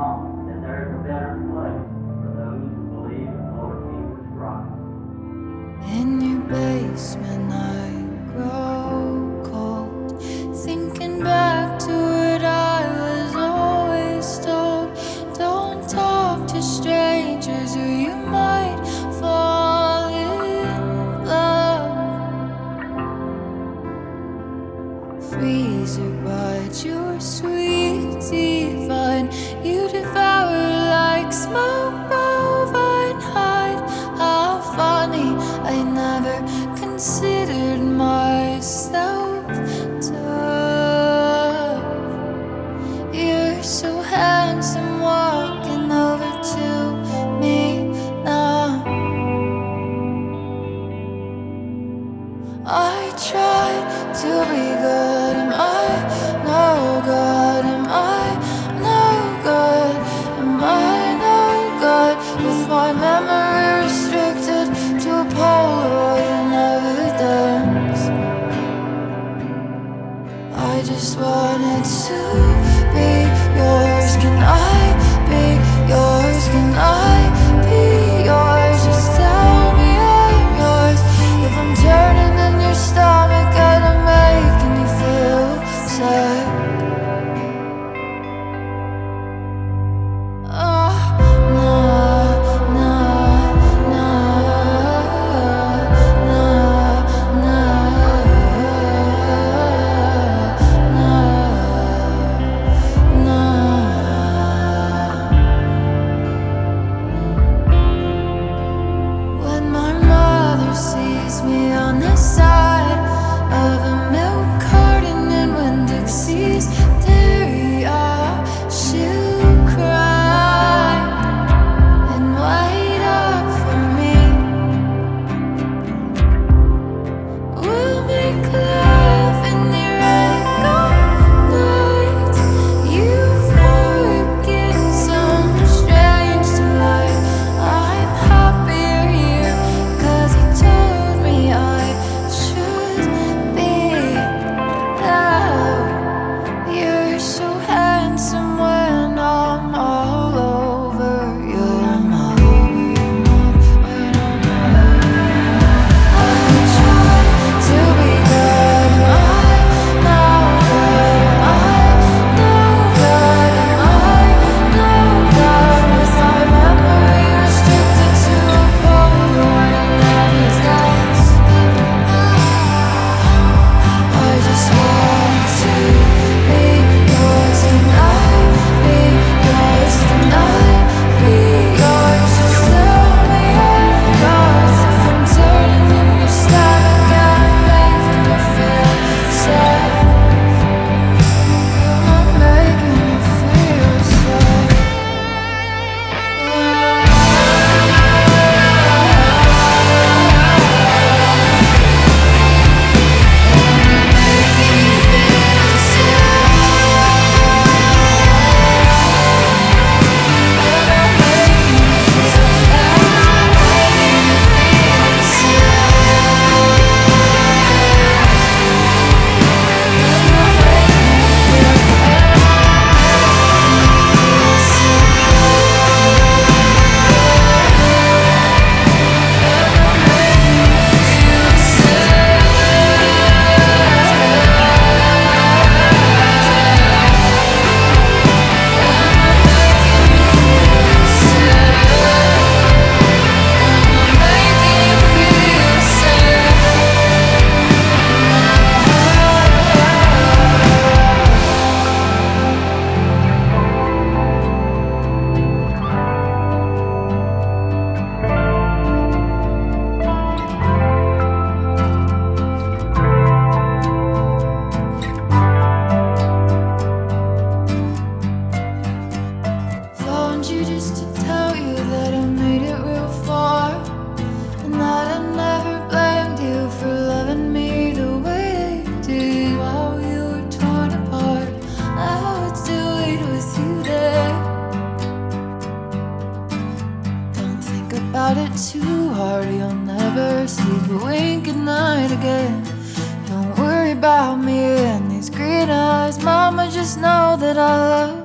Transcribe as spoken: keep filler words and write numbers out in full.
home, that there is a better place for those who believe in the Lord Jesus Christ. In your basement I grow cold, thinking back to what I was always told. Don't talk to strangers or you might fall in love. Freezer bites your sweet divine, you devour like smoke bovine hide. How funny, I never considered myself tough. You're so handsome walking over to me now. I tried to be good, am I no good? Am I no good? Am I no good? With my memory restricted to a Polaroid and evidence. I just wanted to be yours. Can I be yours? Can I be yours? Just tell me I'm yours. If I'm turning in your stomach and I'm making you feel sick. Oh, nah, nah, nah, nah, nah, nah. When my mother sees me on the side of a milk carton in Winn-Dixie's dairy, ah, she'll cry and wait up for me. We'll make love in the red night. Euphoric in some strange delight. I'm happier here 'cause he told me I should be loud. You're so handsome when I'm all over you. I'm all over your mouth when I'm all over your mouth. I try to be good, am I no good? Am I no good? Am I no good? With my memory restricted to a Polaroid and evidence. I just want to be yours. Can I be yours? Can I be yours? Just tell me I'm yours. If I'm turning in your stomach and making you feel sick. Am I making you feel sick? Phoned you just to tell you that I made it real far, and that I never blamed you for loving me the way you did while you were torn apart. I would still wait with you there. Don't think about it too hard, you'll never sleep a wink at night again. Don't worry about me and these green eyes, mama, just know that I love